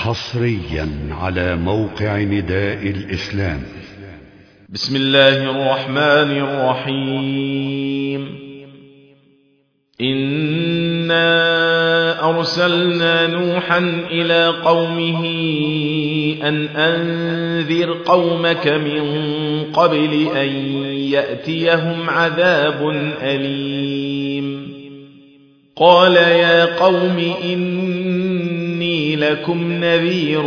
حصريا على موقع نداء الإسلام. بسم الله الرحمن الرحيم. إنا أرسلنا نوحا إلى قومه أن أنذر قومك من قبل أن يأتيهم عذاب أليم. قال يا قوم إني لكم نذير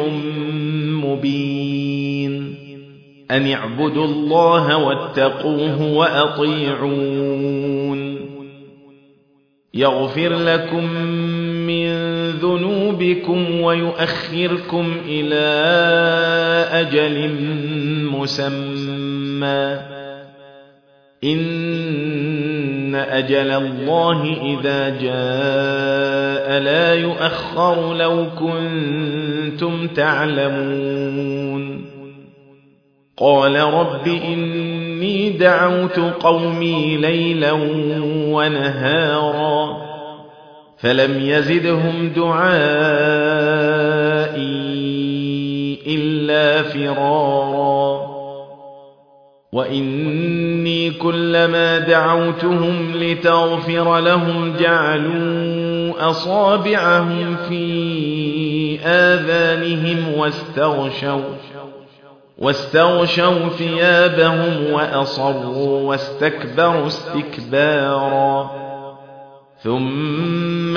مبين أن اعبدوا الله واتقوه وأطيعون يغفر لكم من ذنوبكم ويؤخركم إلى أجل مسمى إن أجل الله إذا جاء لا يؤخر لو كنتم تعلمون. قال رب إني دعوت قومي ليلا ونهارا فلم يزدهم دعائي إلا فرارا وإني كلما دعوتهم لتغفر لهم جعلوا أصابعهم في آذانهم واستغشوا ثيابهم وأصروا واستكبروا استكبارا ثم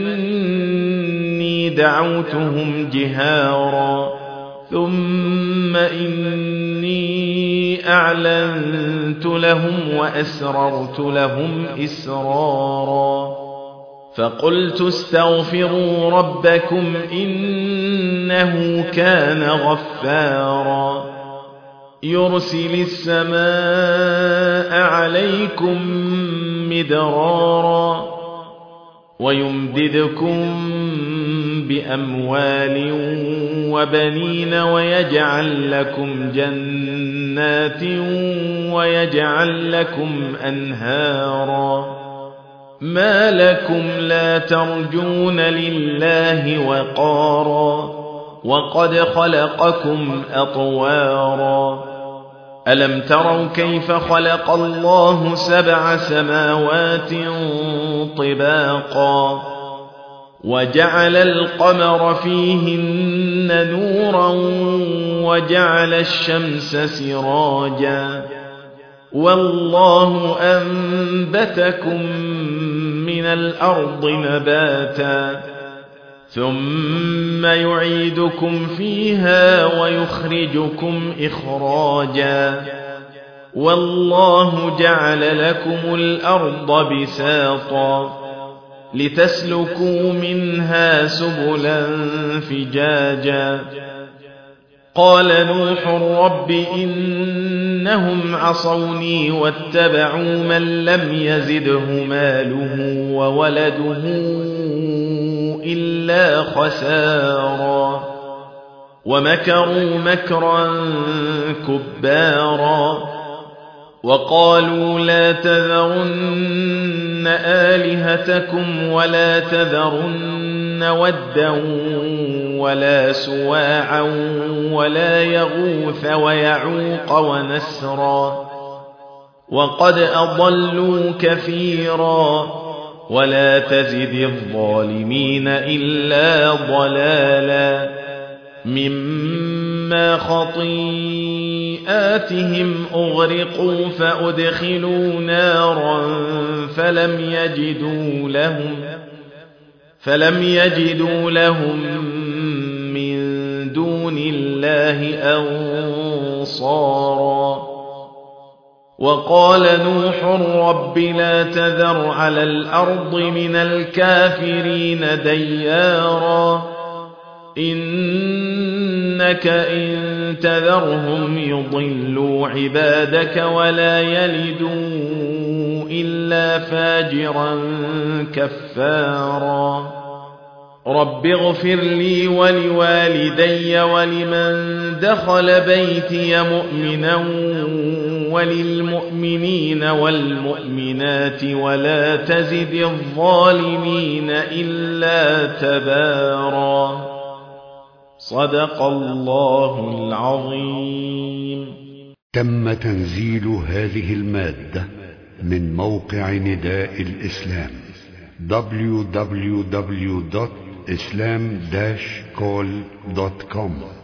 إني دعوتهم جهارا ثم إني أعلنت لهم وأسررت لهم إسرارا فقلت استغفروا ربكم إنه كان غفارا يرسل السماء عليكم مدرارا ويمددكم بأموال وبنين ويجعل لكم جنات ويجعل لكم أنهارا ما لكم لا ترجون لله وقارا وقد خلقكم أطوارا ألم تروا كيف خلق الله 7 سماوات طباقا وجعل القمر فيهن نورا وجعل الشمس سراجا والله أنبتكم من الأرض نباتا ثم يعيدكم فيها ويخرجكم إخراجا والله جعل لكم الأرض بساطا لتسلكوا منها سبلا فجاجا قال نوح رب إنهم عصوني واتبعوا من لم يزده ماله وولده إلا خسارا ومكروا مكرا كبارا وقالوا لا تذرن آلهتكم ولا تذرن ودا ولا سواعا ولا يغوث ويعوق ونسرا وقد أضلوا كثيرا ولا تزد الظالمين إلا ضلالا مما خطيئاتهم أغرقوا فأدخلوا نارا فلم يجدوا لهم من دون الله أنصارا وقال نوح رب لا تذر على الأرض من الكافرين ديارا إنك إن تذرهم يضلوا عبادك ولا يلدوا إلا فاجرا كفارا رب اغفر لي ولوالدي ولمن دخل بيتي مؤمنا وللمؤمنين والمؤمنات ولا تزد الظالمين إلا تبارا صدق الله العظيم. تم تنزيل هذه المادة من موقع نداء الإسلام www.islam-call.com